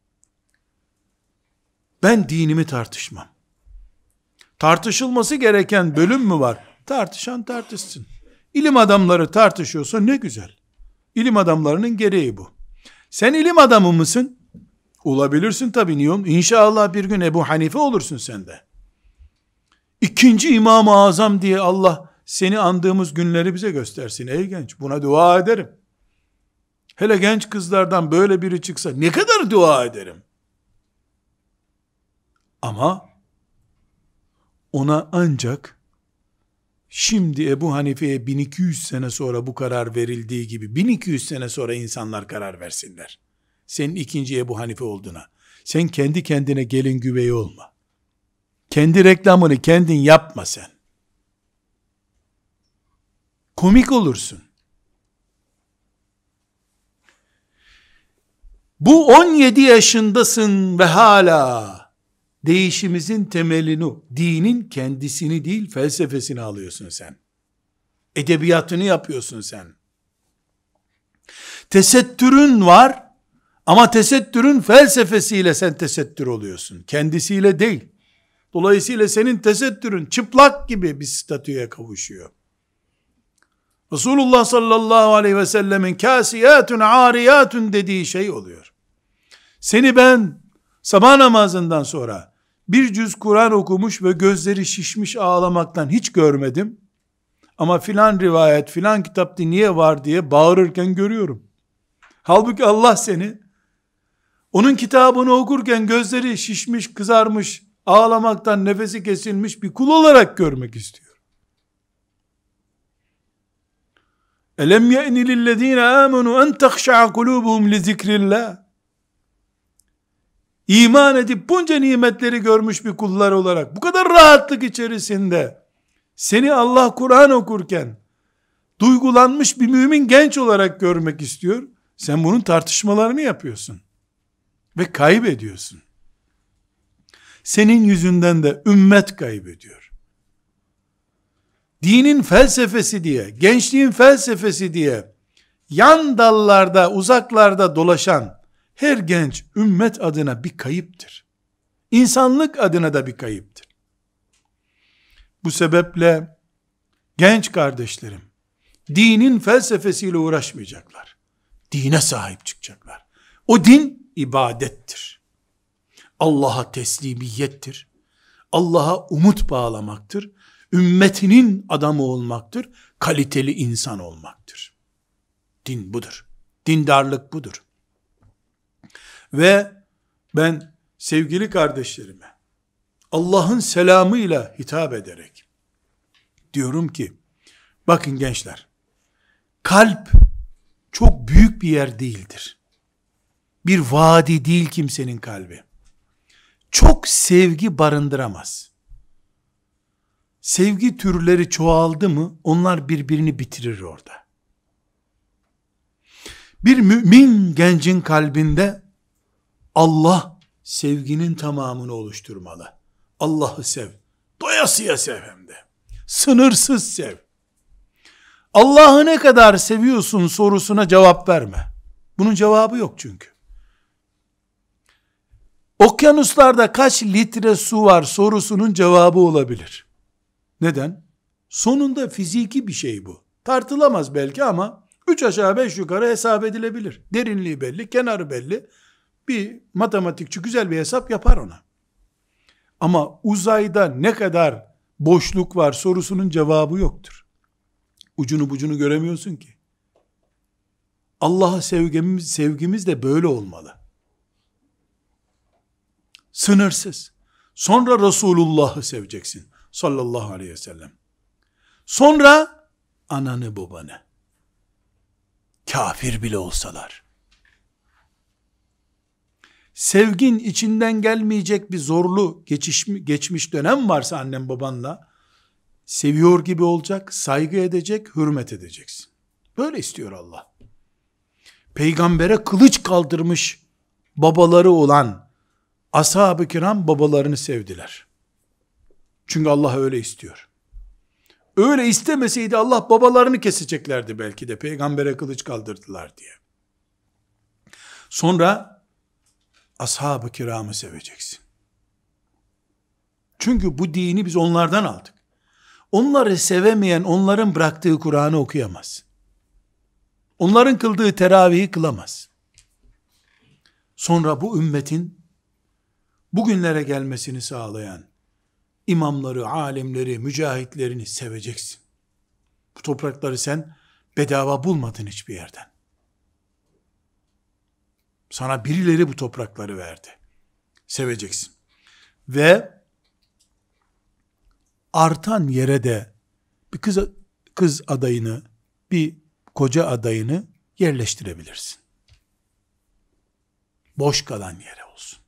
Ben dinimi tartışmam. Tartışılması gereken bölüm mü var? Tartışan tartışsın. İlim adamları tartışıyorsa ne güzel. İlim adamlarının gereği bu. Sen ilim adamı mısın? Olabilirsin tabii, niye? İnşallah bir gün Ebu Hanife olursun sen de. İkinci İmam-ı Azam diye Allah seni andığımız günleri bize göstersin ey genç. Buna dua ederim. Hele genç kızlardan böyle biri çıksa ne kadar dua ederim. Ama ona ancak şimdi Ebu Hanife'ye 1200 sene sonra bu karar verildiği gibi 1200 sene sonra insanlar karar versinler. Senin ikinci Ebu Hanife olduğuna. Sen kendi kendine gelin güveyi olma. Kendi reklamını kendin yapma sen. Komik olursun. Bu 17 yaşındasın ve hala değişimizin temelini, dinin kendisini değil felsefesini alıyorsun sen. Edebiyatını yapıyorsun sen. Tesettürün var ama tesettürün felsefesiyle sen tesettür oluyorsun. Kendisiyle değil. Dolayısıyla senin tesettürün çıplak gibi bir statüye kavuşuyor. Resulullah sallallahu aleyhi ve sellemin kasiyatun ariyatun dediği şey oluyor. Seni ben sabah namazından sonra bir cüz Kur'an okumuş ve gözleri şişmiş ağlamaktan hiç görmedim. Ama filan rivayet, filan kitapta niye var diye bağırırken görüyorum. Halbuki Allah seni, onun kitabını okurken gözleri şişmiş, kızarmış, ağlamaktan nefesi kesilmiş bir kul olarak görmek istiyor. Elem ye'ni lillezine amenu en tehşa'a kulubuhum li zikrillah. İman edip bunca nimetleri görmüş bir kullar olarak bu kadar rahatlık içerisinde seni Allah Kur'an okurken duygulanmış bir mümin genç olarak görmek istiyor. Sen bunun tartışmalarını yapıyorsun ve kaybediyorsun. Senin yüzünden de ümmet kaybediyor. Dinin felsefesi diye, gençliğin felsefesi diye yan dallarda, uzaklarda dolaşan her genç ümmet adına bir kayıptır. İnsanlık adına da bir kayıptır. Bu sebeple genç kardeşlerim, dinin felsefesiyle uğraşmayacaklar. Dine sahip çıkacaklar. O din ibadettir. Allah'a teslimiyettir. Allah'a umut bağlamaktır. Ümmetinin adamı olmaktır. Kaliteli insan olmaktır. Din budur. Dindarlık budur. Ve ben sevgili kardeşlerime Allah'ın selamıyla hitap ederek diyorum ki, bakın gençler, kalp çok büyük bir yer değildir. Bir vadi değil kimsenin kalbi. Çok sevgi barındıramaz. Sevgi türleri çoğaldı mı onlar birbirini bitirir orada. Bir mümin gencin kalbinde Allah sevginin tamamını oluşturmalı. Allah'ı sev. Doyasıya sev hem de. Sınırsız sev. Allah'ı ne kadar seviyorsun sorusuna cevap verme. Bunun cevabı yok çünkü. Okyanuslarda kaç litre su var sorusunun cevabı olabilir. Neden? Sonunda fiziki bir şey bu. Tartılamaz belki ama 3 aşağı 5 yukarı hesap edilebilir. Derinliği belli, kenarı belli. Bir matematikçi güzel bir hesap yapar ona. Ama uzayda ne kadar boşluk var sorusunun cevabı yoktur. Ucunu bucunu göremiyorsun ki. Allah'a sevgimiz de böyle olmalı. Sınırsız. Sonra Resulullah'ı seveceksin. Sallallahu aleyhi ve sellem. Sonra ananı babanı. Kafir bile olsalar. Sevgin içinden gelmeyecek bir zorlu geçmiş dönem varsa annem babanla, seviyor gibi olacak, saygı edecek, hürmet edeceksin. Böyle istiyor Allah. Peygambere kılıç kaldırmış babaları olan ashab-ı kiram babalarını sevdiler. Çünkü Allah öyle istiyor. Öyle istemeseydi Allah babalarını keseceklerdi belki de, peygambere kılıç kaldırdılar diye. Sonra ashab-ı kiramı seveceksin. Çünkü bu dini biz onlardan aldık. Onları sevemeyen onların bıraktığı Kur'an'ı okuyamaz. Onların kıldığı teravihi kılamaz. Sonra bu ümmetin bugünlere gelmesini sağlayan imamları, alimleri, mücahitlerini seveceksin. Bu toprakları sen bedava bulmadın hiçbir yerden. Sana birileri bu toprakları verdi. Seveceksin. Ve artan yere de bir kız adayını, bir koca adayını yerleştirebilirsin. Boş kalan yere olsun.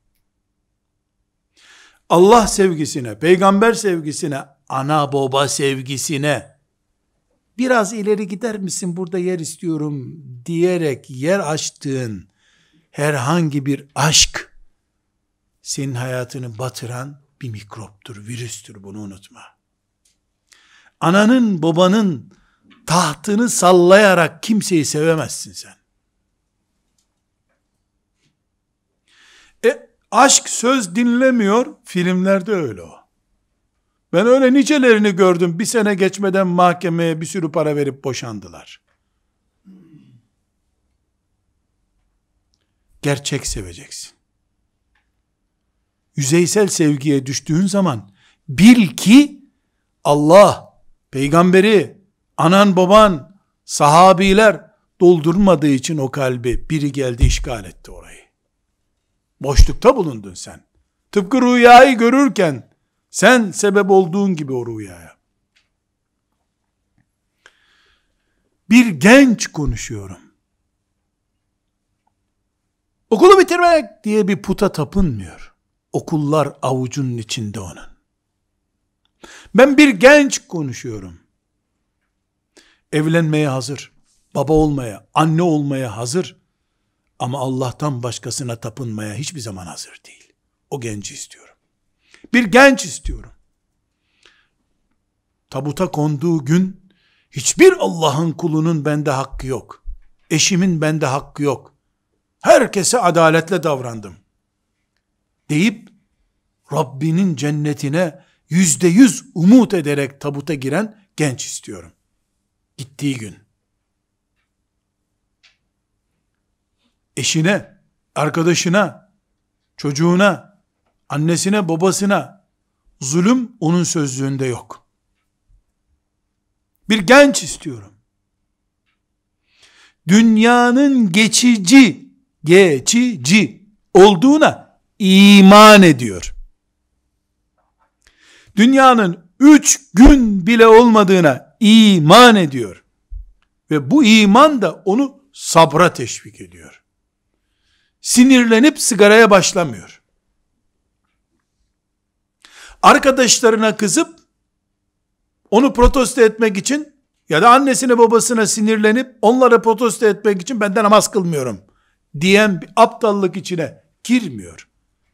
Allah sevgisine, peygamber sevgisine, ana baba sevgisine biraz ileri gider misin, burada yer istiyorum diyerek yer açtığın herhangi bir aşk senin hayatını batıran bir mikroptur, virüstür, bunu unutma. Ananın babanın tahtını sallayarak kimseyi sevemezsin sen. Aşk söz dinlemiyor, filmlerde öyle o. Ben öyle nicelerini gördüm, bir sene geçmeden mahkemeye bir sürü para verip boşandılar. Gerçek seveceksin. yüzeysel sevgiye düştüğün zaman bil ki Allah, peygamberi, anan baban, sahabiler doldurmadığı için o kalbi biri geldi işgal etti orayı. Boşlukta bulundun sen. Tıpkı rüyayı görürken sen sebep olduğun gibi o rüyaya. Bir genç konuşuyorum. Okulu bitirmek diye bir puta tapınmıyor. Okullar avucunun içinde onun. Ben bir genç konuşuyorum. Evlenmeye hazır, baba olmaya, anne olmaya hazır ama Allah'tan başkasına tapınmaya hiçbir zaman hazır değil. O genci istiyorum. Bir genç istiyorum. Tabuta konduğu gün hiçbir Allah'ın kulunun bende hakkı yok. Eşimin bende hakkı yok. Herkese adaletle davrandım deyip Rabbinin cennetine %100 umut ederek tabuta giren genç istiyorum. Gittiği gün. Eşine, arkadaşına, çocuğuna, annesine, babasına zulüm onun sözlüğünde yok. Bir genç istiyorum. Dünyanın geçici olduğuna iman ediyor. Dünyanın 3 gün bile olmadığına iman ediyor. Ve bu iman da onu sabra teşvik ediyor. Sinirlenip sigaraya başlamıyor. Arkadaşlarına kızıp onu protesto etmek için ya da annesine babasına sinirlenip onlara protesto etmek için ben de namaz kılmıyorum diyen bir aptallık içine girmiyor.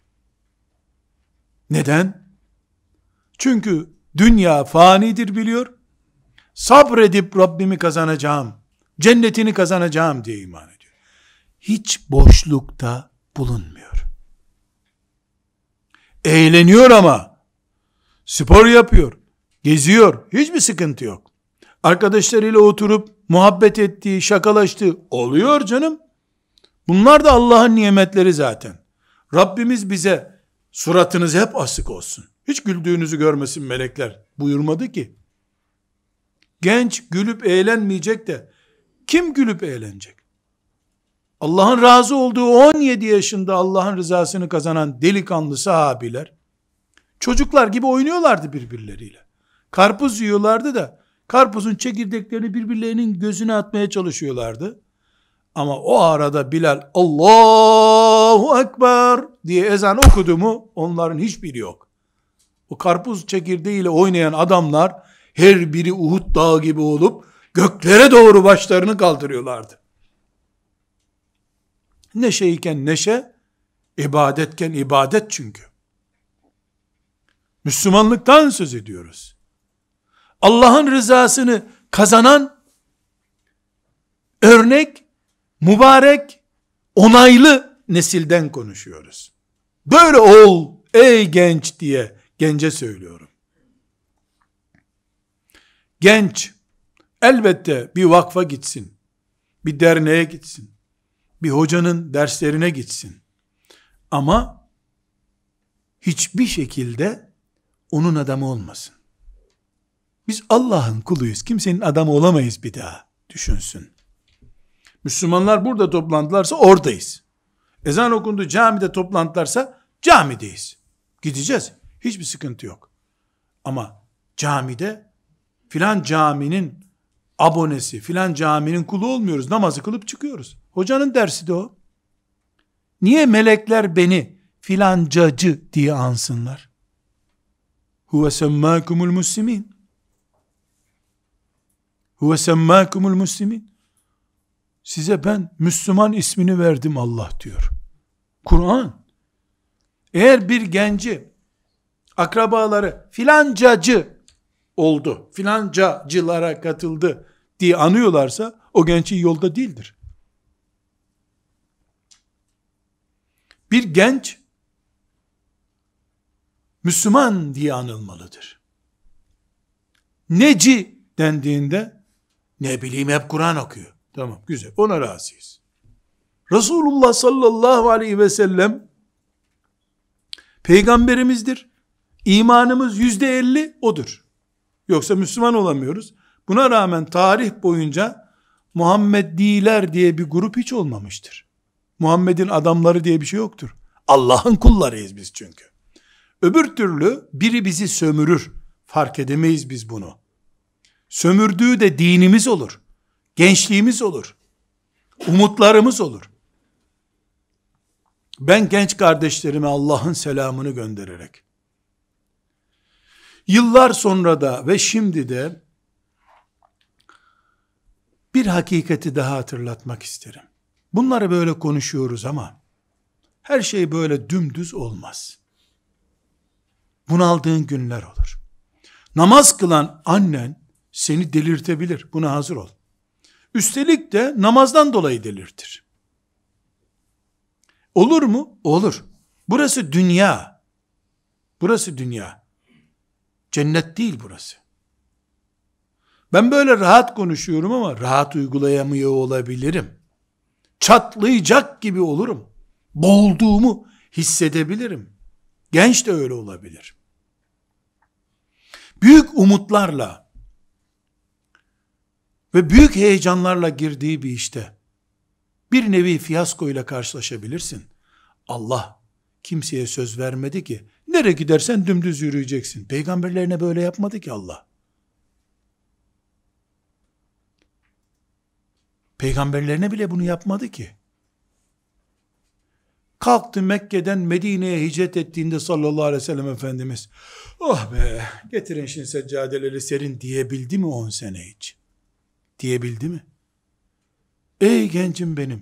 Neden? Çünkü dünya fanidir biliyor. Sabredip Rabbimi kazanacağım, cennetini kazanacağım diye iman ediyor. Hiç boşlukta bulunmuyor. Eğleniyor ama, spor yapıyor, geziyor, hiçbir sıkıntı yok. Arkadaşlarıyla oturup muhabbet ettiği, şakalaştığı oluyor canım. Bunlar da Allah'ın nimetleri zaten. Rabbimiz bize suratınız hep asık olsun, hiç güldüğünüzü görmesin melekler buyurmadı ki. Genç gülüp eğlenmeyecek de kim gülüp eğlenecek? Allah'ın razı olduğu 17 yaşında Allah'ın rızasını kazanan delikanlı sahabiler çocuklar gibi oynuyorlardı birbirleriyle. Karpuz yiyorlardı da karpuzun çekirdeklerini birbirlerinin gözüne atmaya çalışıyorlardı. Ama o arada Bilal Allahu Ekber diye ezan okudu mu onların hiçbiri yok. O karpuz çekirdeğiyle oynayan adamlar her biri Uhud dağı gibi olup göklere doğru başlarını kaldırıyorlardı. Neşeyken neşe, ibadetken ibadet çünkü. Müslümanlıktan söz ediyoruz. Allah'ın rızasını kazanan örnek, mübarek, onaylı nesilden konuşuyoruz. Böyle ol ey genç diye gence söylüyorum. Genç elbette bir vakfa gitsin, bir derneğe gitsin, bir hocanın derslerine gitsin. Ama hiçbir şekilde onun adamı olmasın. Biz Allah'ın kuluyuz. Kimsenin adamı olamayız bir daha. Düşünsün. Müslümanlar burada toplandılarsa oradayız. Ezan okundu camide toplantılarsa camideyiz. Gideceğiz. Hiçbir sıkıntı yok. Ama camide filan caminin abonesi, filan caminin kulu olmuyoruz. Namazı kılıp çıkıyoruz. Hocanın dersi de o. Niye melekler beni filancacı diye ansınlar? Huve semmâkumul muslimin. Huve semmâkumul muslimin. Size ben Müslüman ismini verdim Allah diyor. Kur'an. Eğer bir genci akrabaları filancacı oldu, filancacılara katıldı diye anıyorlarsa o genç iyi yolda değildir. Bir genç Müslüman diye anılmalıdır. Neci dendiğinde ne bileyim hep Kur'an okuyor. Tamam güzel, ona razıyız. Resulullah sallallahu aleyhi ve sellem Peygamberimizdir. İmanımız %50 odur. Yoksa Müslüman olamıyoruz. Buna rağmen tarih boyunca Muhammediler diye bir grup hiç olmamıştır. Muhammed'in adamları diye bir şey yoktur. Allah'ın kullarıyız biz çünkü. Öbür türlü biri bizi sömürür. Fark edemeyiz biz bunu. Sömürdüğü de dinimiz olur. Gençliğimiz olur. Umutlarımız olur. Ben genç kardeşlerime Allah'ın selamını göndererek, yıllar sonra da ve şimdi de bir hakikati daha hatırlatmak isterim. Bunları böyle konuşuyoruz ama her şey böyle dümdüz olmaz. Bunaldığın günler olur. Namaz kılan annen seni delirtebilir. Buna hazır ol. Üstelik de namazdan dolayı delirtir. Olur mu? Olur. Burası dünya. Burası dünya. Cennet değil burası. Ben böyle rahat konuşuyorum ama rahat uygulayamıyor olabilirim. Çatlayacak gibi olurum. Boğulduğumu hissedebilirim. Genç de öyle olabilir. Büyük umutlarla ve büyük heyecanlarla girdiği bir işte bir nevi fiyaskoyla karşılaşabilirsin. Allah kimseye söz vermedi ki nereye gidersen dümdüz yürüyeceksin. Peygamberlerine böyle yapmadı ki Allah. Peygamberlerine bile bunu yapmadı ki. Kalktı Mekke'den Medine'ye hicret ettiğinde sallallahu aleyhi ve sellem Efendimiz, oh be getirin şimdi seccadeleri serin diyebildi mi 10 sene hiç? Diyebildi mi? Ey gencim benim,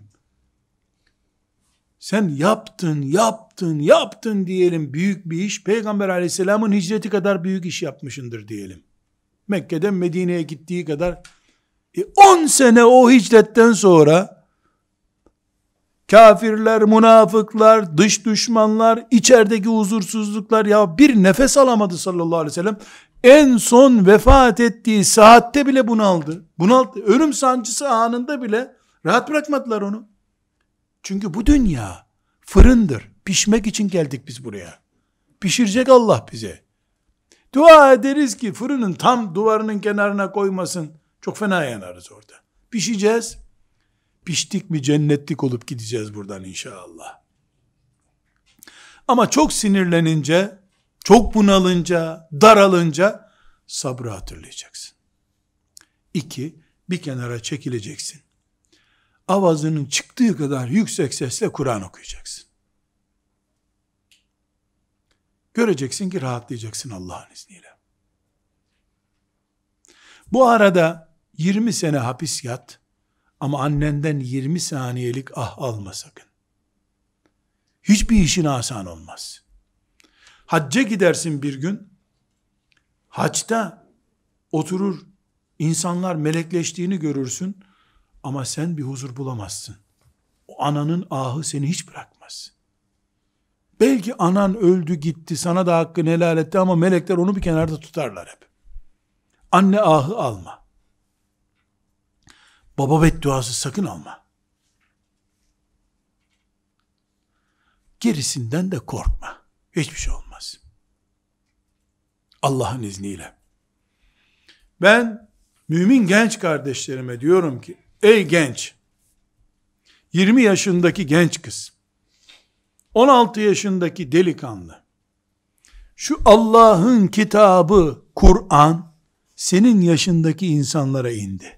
sen yaptın diyelim büyük bir iş, Peygamber aleyhisselamın hicreti kadar büyük iş yapmışındır diyelim. Mekke'den Medine'ye gittiği kadar, 10 sene o hicretten sonra, kafirler, münafıklar, dış düşmanlar, içerideki huzursuzluklar, ya bir nefes alamadı sallallahu aleyhi ve sellem. En son vefat ettiği saatte bile bunaldı. Ölüm sancısı anında bile rahat bırakmadılar onu. Çünkü bu dünya fırındır. Pişmek için geldik biz buraya. Pişirecek Allah bize. Dua ederiz ki fırının tam duvarının kenarına koymasın. Çok fena yanarız orada. Pişeceğiz. Piştik mi cennetlik olup gideceğiz buradan inşallah. Ama çok sinirlenince, çok bunalınca, daralınca sabrı hatırlayacaksın. 2, bir kenara çekileceksin. Avazının çıktığı kadar yüksek sesle Kur'an okuyacaksın. Göreceksin ki rahatlayacaksın Allah'ın izniyle. Bu arada 20 sene hapis yat ama annenden 20 saniyelik ah alma sakın. Hiçbir işin asan olmaz. Hacca gidersin bir gün, haçta oturur, insanlar melekleştiğini görürsün ama sen bir huzur bulamazsın. O ananın ahı seni hiç bırakmaz. Belki anan öldü gitti, sana da hakkını helal etti ama melekler onu bir kenarda tutarlar hep. Anne ahı alma. Baba bedduası sakın alma. Gerisinden de korkma. Hiçbir şey olmaz. Allah'ın izniyle. Ben mümin genç kardeşlerime diyorum ki, ey genç, 20 yaşındaki genç kız, 16 yaşındaki delikanlı, şu Allah'ın kitabı Kur'an senin yaşındaki insanlara indi.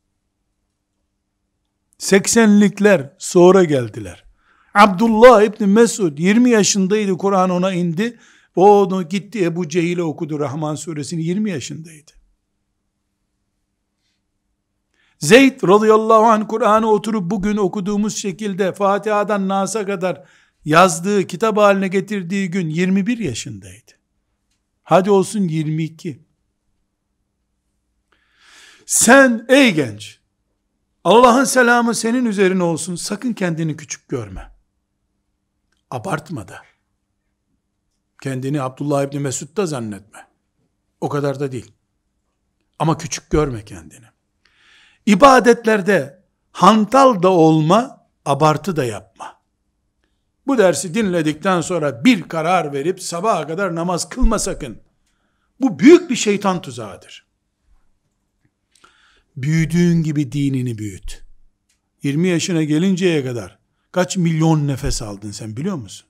80'likler sonra geldiler. Abdullah İbni Mesud 20 yaşındaydı, Kur'an ona indi. O onu gitti Ebu Cehil'e okudu Rahman suresini, 20 yaşındaydı. Zeyd radıyallahu anh Kur'an'ı oturup bugün okuduğumuz şekilde Fatiha'dan Nas'a kadar yazdığı, kitap haline getirdiği gün 21 yaşındaydı. Hadi olsun 22. Sen ey genç, Allah'ın selamı senin üzerine olsun, sakın kendini küçük görme. Abartma da. Kendini Abdullah İbni Mesud da zannetme. O kadar da değil. Ama küçük görme kendini. İbadetlerde hantal da olma, abartı da yapma. Bu dersi dinledikten sonra bir karar verip sabaha kadar namaz kılma sakın. Bu büyük bir şeytan tuzağıdır. Büyüdüğün gibi dinini büyüt. 20 yaşına gelinceye kadar kaç milyon nefes aldın sen biliyor musun?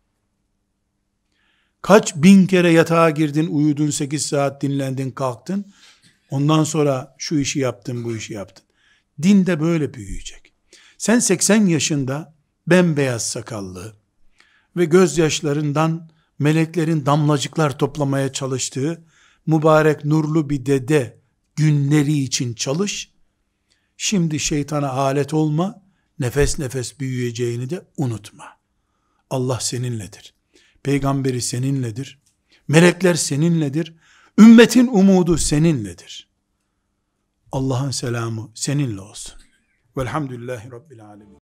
Kaç bin kere yatağa girdin, uyudun, 8 saat dinlendin, kalktın. Ondan sonra şu işi yaptın, bu işi yaptın. Din de böyle büyüyecek. Sen 80 yaşında bembeyaz sakallı ve gözyaşlarından meleklerin damlacıklar toplamaya çalıştığı mübarek nurlu bir dede günleri için çalış. Şimdi şeytana alet olma, nefes nefes büyüyeceğini de unutma. Allah seninledir. Peygamberi seninledir. Melekler seninledir. Ümmetin umudu seninledir. Allah'ın selamı seninle olsun. Velhamdülillahi Rabbil alemin.